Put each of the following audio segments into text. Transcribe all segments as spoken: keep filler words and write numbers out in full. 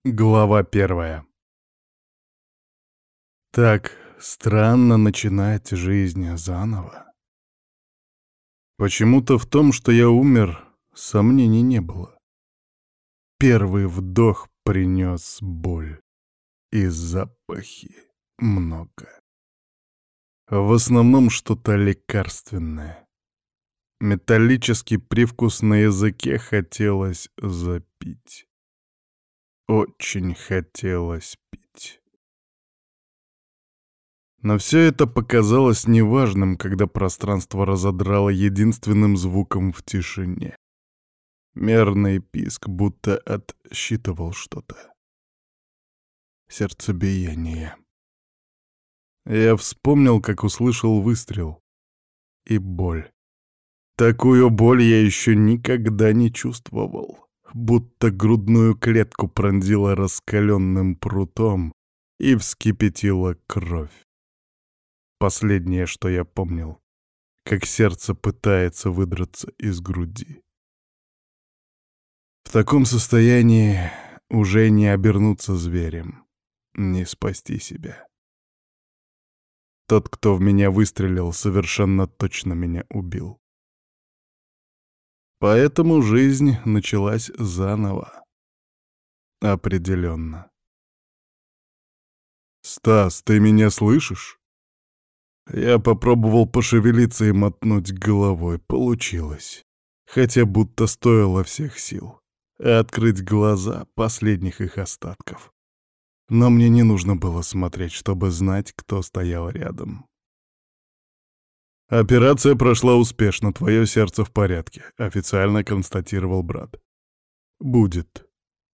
Глава первая. Так странно начинать жизнь заново. Почему-то в том, что я умер, сомнений не было. Первый вдох принес боль, и запахи много. В основном что-то лекарственное. Металлический привкус на языке хотелось запить. Очень хотелось пить. Но все это показалось неважным, когда пространство разодрало единственным звуком в тишине. Мерный писк будто отсчитывал что-то. Сердцебиение. Я вспомнил, как услышал выстрел. И боль. Такую боль я еще никогда не чувствовал. Будто грудную клетку пронзила раскаленным прутом и вскипятила кровь. Последнее, что я помнил, как сердце пытается выдраться из груди. В таком состоянии уже не обернуться зверем, не спасти себя. Тот, кто в меня выстрелил, совершенно точно меня убил. Поэтому жизнь началась заново. Определенно. «Стас, ты меня слышишь?» Я попробовал пошевелиться и мотнуть головой. Получилось. Хотя будто стоило всех сил. А открыть глаза — последних их остатков. Но мне не нужно было смотреть, чтобы знать, кто стоял рядом. «Операция прошла успешно, твое сердце в порядке», — официально констатировал брат. «Будет».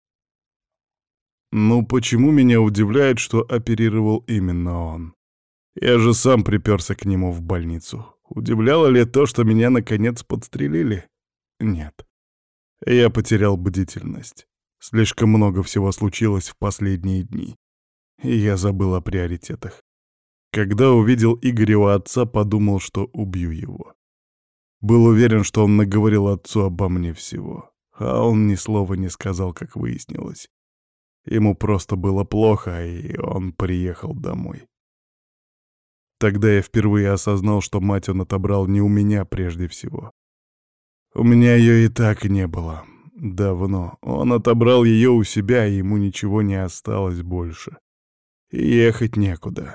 Ну почему меня удивляет, что оперировал именно он? Я же сам приперся к нему в больницу. Удивляло ли то, что меня наконец подстрелили? Нет. Я потерял бдительность. Слишком много всего случилось в последние дни. И я забыл о приоритетах. Когда увидел Игоря у отца, подумал, что убью его. Был уверен, что он наговорил отцу обо мне всего. А он ни слова не сказал, как выяснилось. Ему просто было плохо, и он приехал домой. Тогда я впервые осознал, что мать он отобрал не у меня прежде всего. У меня ее и так не было. Давно. Он отобрал ее у себя, и ему ничего не осталось больше. И ехать некуда.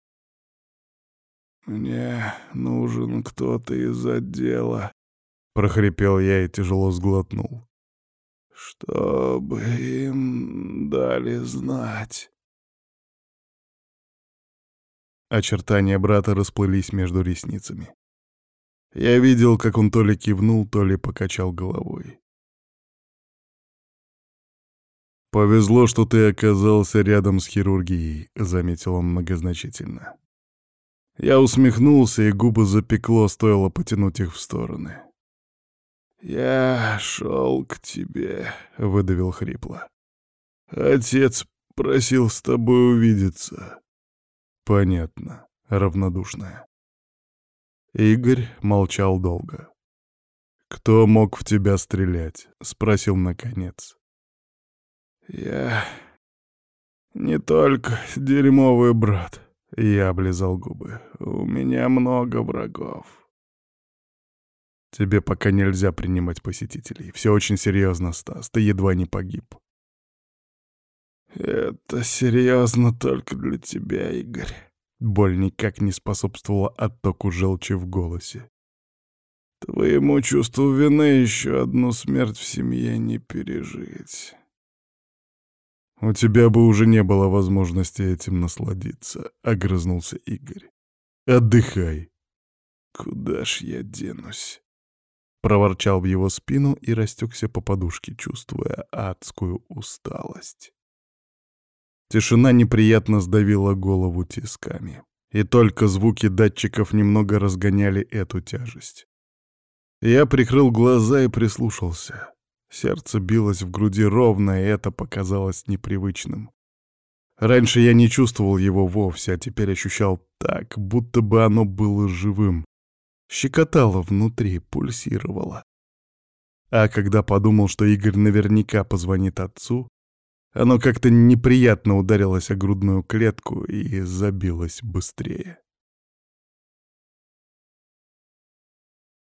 «Мне нужен кто-то из отдела», — прохрипел я и тяжело сглотнул. «Чтобы им дали знать». Очертания брата расплылись между ресницами. Я видел, как он то ли кивнул, то ли покачал головой. «Повезло, что ты оказался рядом с хирургией», — заметил он многозначительно. Я усмехнулся, и губы запекло, стоило потянуть их в стороны. «Я шел к тебе», — выдавил хрипло. «Отец просил с тобой увидеться». «Понятно», — равнодушная. Игорь молчал долго. «Кто мог в тебя стрелять?» — спросил наконец. «Я не только дерьмовый брат», — я облизал губы. «У меня много врагов». «Тебе пока нельзя принимать посетителей. Все очень серьезно, Стас. Ты едва не погиб». «Это серьезно только для тебя, Игорь». Боль никак не способствовала оттоку желчи в голосе. «Твоему чувству вины еще одну смерть в семье не пережить». «У тебя бы уже не было возможности этим насладиться», — огрызнулся Игорь. «Отдыхай». «Куда ж я денусь?» Проворчал в его спину и растекся по подушке, чувствуя адскую усталость. Тишина неприятно сдавила голову тисками, и только звуки датчиков немного разгоняли эту тяжесть. Я прикрыл глаза и прислушался. Сердце билось в груди ровно, и это показалось непривычным. Раньше я не чувствовал его вовсе, а теперь ощущал так, будто бы оно было живым. Щекотало внутри, пульсировало. А когда подумал, что Игорь наверняка позвонит отцу, Оно как-то неприятно ударилось о грудную клетку и забилось быстрее.